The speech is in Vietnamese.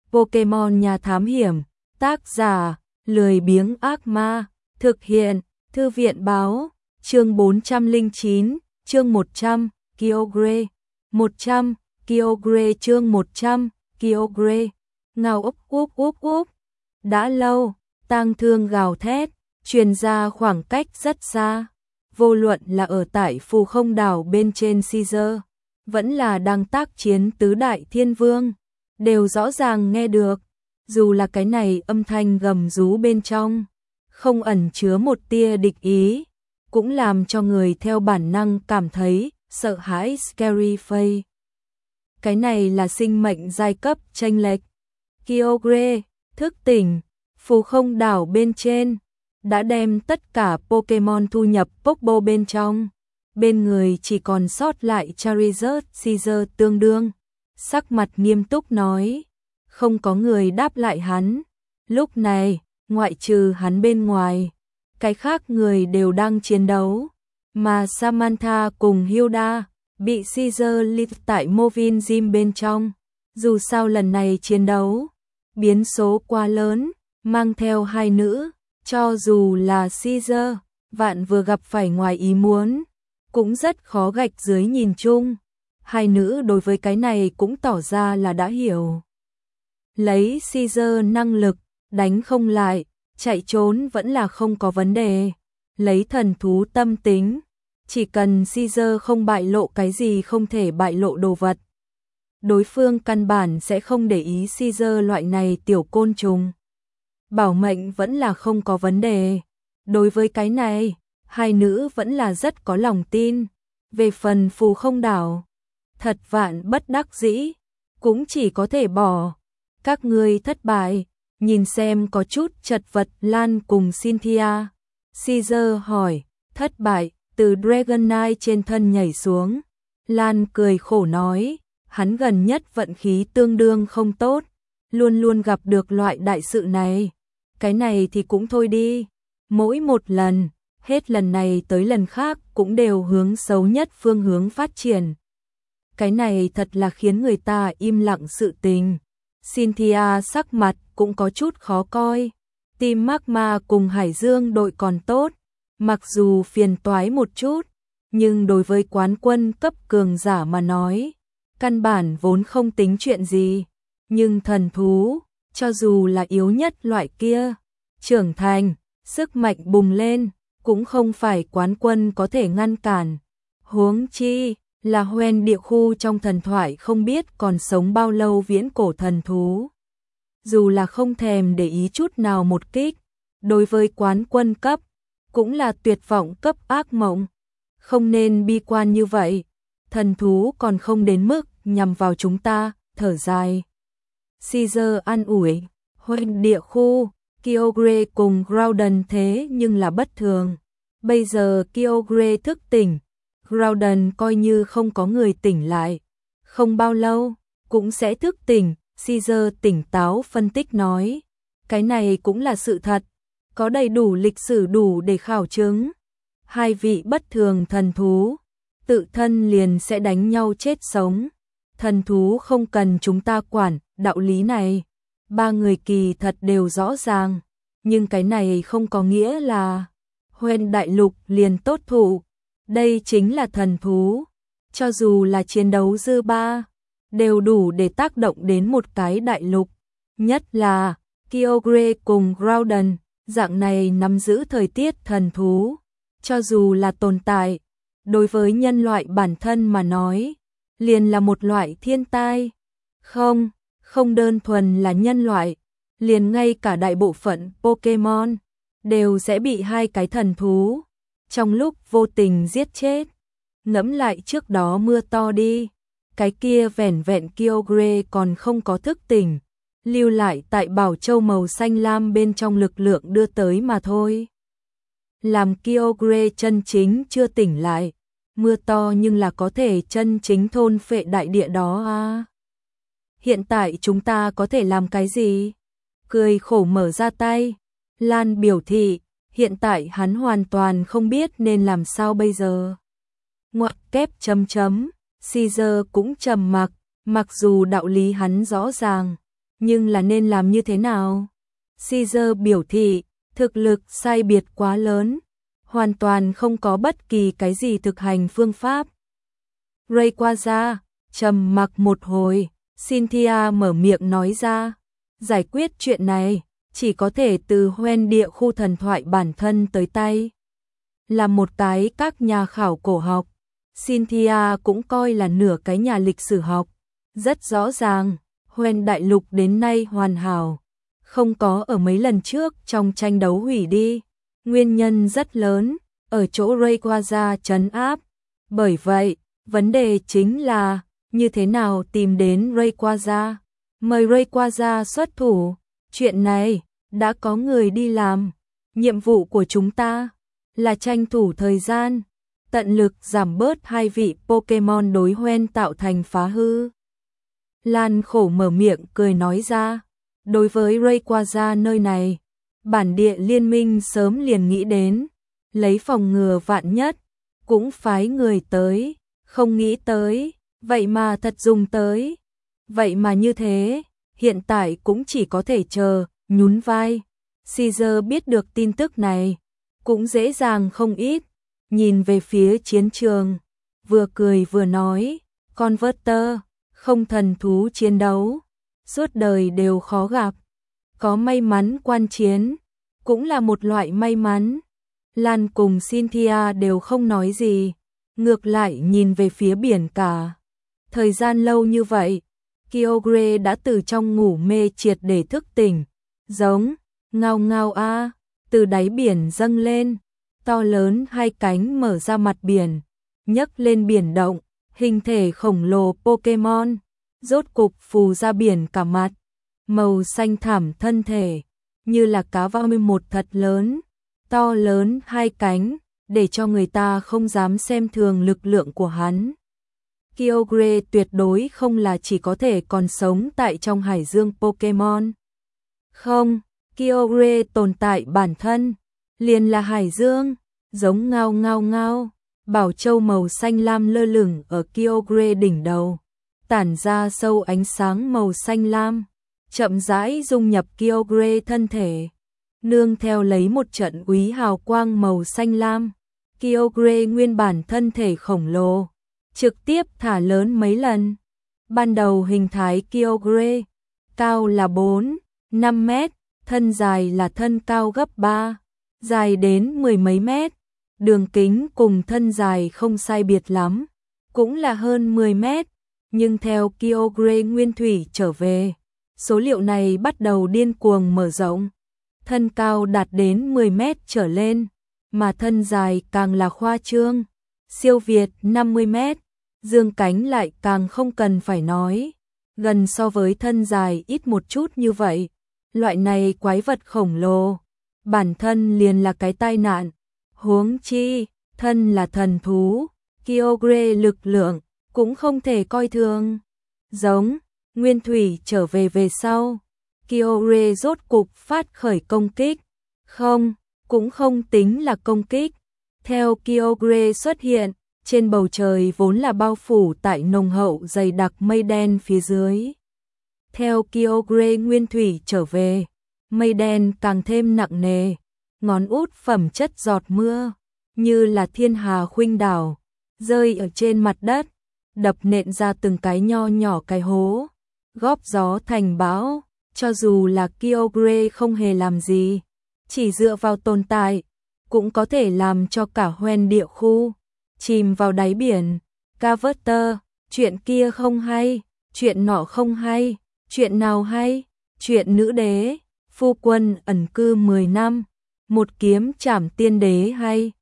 Pokemon Nhà Thám Hiểm, tác giả, lười biếng ác ma, thực hiện, Thư viện báo, chương 409, chương 100, Kyogre, 100, Kyogre chương 100, Kyogre, ngao úp úp úp úp, đã lâu, tang thương gào thét, truyền ra khoảng cách rất xa, vô luận là ở tại phù không đảo bên trên Caesar, vẫn là đang tác chiến tứ đại thiên vương, đều rõ ràng nghe được, dù là cái này âm thanh gầm rú bên trong, không ẩn chứa một tia địch ý, cũng làm cho người theo bản năng cảm thấy sợ hãi scary face. Cái này là sinh mệnh giai cấp chênh lệch. Kyogre, thức tỉnh, phù không đảo bên trên, đã đem tất cả Pokemon thu nhập Pokébo bên trong. Bên người chỉ còn sót lại Charizard, Caesar tương đương. Sắc mặt nghiêm túc nói, không có người đáp lại hắn. Lúc này, ngoại trừ hắn bên ngoài, cái khác người đều đang chiến đấu. Mà Samantha cùng Hilda bị Caesar lift tại Moving Gym bên trong. Dù sao lần này chiến đấu, biến số quá lớn, mang theo hai nữ, cho dù là Caesar, vạn vừa gặp phải ngoài ý muốn, cũng rất khó gạch dưới nhìn chung. Hai nữ đối với cái này cũng tỏ ra là đã hiểu. Lấy Caesar năng lực, đánh không lại, chạy trốn vẫn là không có vấn đề. Lấy thần thú tâm tính, chỉ cần Caesar không bại lộ cái gì không thể bại lộ đồ vật, đối phương căn bản sẽ không để ý Caesar loại này tiểu côn trùng. Bảo mệnh vẫn là không có vấn đề. Đối với cái này, hai nữ vẫn là rất có lòng tin. Về phần phù không đảo, thật vạn bất đắc dĩ, cũng chỉ có thể bỏ. Các ngươi thất bại, nhìn xem có chút chật vật Lan cùng Cynthia. Caesar hỏi, thất bại, từ Dragonite trên thân nhảy xuống. Lan cười khổ nói, hắn gần nhất vận khí tương đương không tốt, luôn luôn gặp được loại đại sự này. Cái này thì cũng thôi đi, mỗi một lần, hết lần này tới lần khác cũng đều hướng xấu nhất phương hướng phát triển. Cái này thật là khiến người ta im lặng sự tình. Cynthia sắc mặt cũng có chút khó coi. Team Magma cùng Hải Dương đội còn tốt, mặc dù phiền toái một chút, nhưng đối với quán quân cấp cường giả mà nói, căn bản vốn không tính chuyện gì. Nhưng thần thú, cho dù là yếu nhất loại kia, trưởng thành, sức mạnh bùng lên, cũng không phải quán quân có thể ngăn cản. Huống chi là hoen địa khu trong thần thoại không biết còn sống bao lâu viễn cổ thần thú. Dù là không thèm để ý chút nào một kích, đối với quán quân cấp, cũng là tuyệt vọng cấp ác mộng. Không nên bi quan như vậy, thần thú còn không đến mức nhằm vào chúng ta, thở dài. Caesar an ủi, hoen địa khu, Kyogre cùng Groudon thế nhưng là bất thường. Bây giờ Kyogre thức tỉnh, Groudon coi như không có người tỉnh lại. Không bao lâu, cũng sẽ thức tỉnh, Caesar tỉnh táo phân tích nói. Cái này cũng là sự thật, có đầy đủ lịch sử đủ để khảo chứng. Hai vị bất thường thần thú, tự thân liền sẽ đánh nhau chết sống. Thần thú không cần chúng ta quản, đạo lý này. Ba người kỳ thật đều rõ ràng, nhưng cái này không có nghĩa là hoen đại lục liền tốt thủ. Đây chính là thần thú, cho dù là chiến đấu dư ba, đều đủ để tác động đến một cái đại lục. Nhất là Kyogre cùng Groudon, dạng này nắm giữ thời tiết thần thú, cho dù là tồn tại, đối với nhân loại bản thân mà nói, liền là một loại thiên tai. Không đơn thuần là nhân loại, liền ngay cả đại bộ phận Pokemon đều sẽ bị hai cái thần thú trong lúc vô tình giết chết. Ngẫm lại trước đó mưa to đi, cái kia vẻn vẹn Kyogre còn không có thức tỉnh, lưu lại tại Bảo Châu màu xanh lam bên trong lực lượng đưa tới mà thôi. Làm Kyogre chân chính chưa tỉnh lại, mưa to nhưng là có thể chân chính thôn phệ đại địa đó à. Hiện tại chúng ta có thể làm cái gì? Cười khổ mở ra tay, Lan biểu thị, hiện tại hắn hoàn toàn không biết nên làm sao bây giờ. Ngoặc kép chấm chấm, Caesar cũng trầm mặc, mặc dù đạo lý hắn rõ ràng, nhưng là nên làm như thế nào? Caesar biểu thị, thực lực sai biệt quá lớn, hoàn toàn không có bất kỳ cái gì thực hành phương pháp. Rayquaza trầm mặc một hồi, Cynthia mở miệng nói ra, giải quyết chuyện này chỉ có thể từ Hoenn địa khu thần thoại bản thân tới tay. Là một cái các nhà khảo cổ học, Cynthia cũng coi là nửa cái nhà lịch sử học. Rất rõ ràng, Hoenn đại lục đến nay hoàn hảo, không có ở mấy lần trước trong tranh đấu hủy đi. Nguyên nhân rất lớn, ở chỗ Rayquaza trấn áp. Bởi vậy, vấn đề chính là, như thế nào tìm đến Rayquaza? Mời Rayquaza xuất thủ. Chuyện này, đã có người đi làm. Nhiệm vụ của chúng ta là tranh thủ thời gian, tận lực giảm bớt hai vị Pokémon đối Hoenn tạo thành phá hư. Lan khổ mở miệng cười nói ra, đối với Rayquaza nơi này, bản địa liên minh sớm liền nghĩ đến, lấy phòng ngừa vạn nhất, cũng phái người tới, không nghĩ tới, vậy mà thật dùng tới. Vậy mà như thế, hiện tại cũng chỉ có thể chờ, nhún vai. Caesar biết được tin tức này, cũng dễ dàng không ít, nhìn về phía chiến trường, vừa cười vừa nói, Converter, không thần thú chiến đấu, suốt đời đều khó gặp, có may mắn quan chiến, cũng là một loại may mắn. Lan cùng Cynthia đều không nói gì, ngược lại nhìn về phía biển cả. Thời gian lâu như vậy, Kyogre đã từ trong ngủ mê triệt để thức tỉnh, giống, ngao ngao a, từ đáy biển dâng lên, to lớn hai cánh mở ra mặt biển, nhấc lên biển động, hình thể khổng lồ Pokémon, rốt cục phù ra biển cả mặt, màu xanh thẳm thân thể, như là cá voi một thật lớn, to lớn hai cánh, để cho người ta không dám xem thường lực lượng của hắn. Kyogre tuyệt đối không là chỉ có thể còn sống tại trong hải dương Pokémon. Không, Kyogre tồn tại bản thân, liền là hải dương, giống ngao ngao ngao, bảo châu màu xanh lam lơ lửng ở Kyogre đỉnh đầu, tản ra sâu ánh sáng màu xanh lam, chậm rãi dung nhập Kyogre thân thể, nương theo lấy một trận úy hào quang màu xanh lam, Kyogre nguyên bản thân thể khổng lồ, trực tiếp thả lớn mấy lần. Ban đầu hình thái Kyogre, cao là 4-5 mét, thân dài là thân cao gấp 3, dài đến 10 mấy mét, đường kính cùng thân dài không sai biệt lắm, cũng là hơn 10 mét, nhưng theo Kyogre nguyên thủy trở về, số liệu này bắt đầu điên cuồng mở rộng, thân cao đạt đến 10 mét trở lên, mà thân dài càng là khoa trương, siêu việt 50 mét, dương cánh lại càng không cần phải nói, gần so với thân dài ít một chút như vậy. Loại này quái vật khổng lồ, bản thân liền là cái tai nạn, huống chi, thân là thần thú, Kyogre lực lượng, cũng không thể coi thường. Giống, nguyên thủy trở về sau, Kyogre rốt cục phát khởi công kích, không, cũng không tính là công kích. Theo Kyogre xuất hiện, trên bầu trời vốn là bao phủ tại nồng hậu dày đặc mây đen phía dưới. Theo Kyogre nguyên thủy trở về, mây đen càng thêm nặng nề, ngón út phẩm chất giọt mưa, như là thiên hà khuynh đảo, rơi ở trên mặt đất, đập nện ra từng cái nho nhỏ cái hố, góp gió thành bão, cho dù là Kyogre không hề làm gì, chỉ dựa vào tồn tại, cũng có thể làm cho cả Hoenn địa khu chìm vào đáy biển. Converter, chuyện kia không hay, chuyện nọ không hay, chuyện nào hay, chuyện nữ đế, phu quân ẩn cư 10 năm, một kiếm trảm tiên đế hay.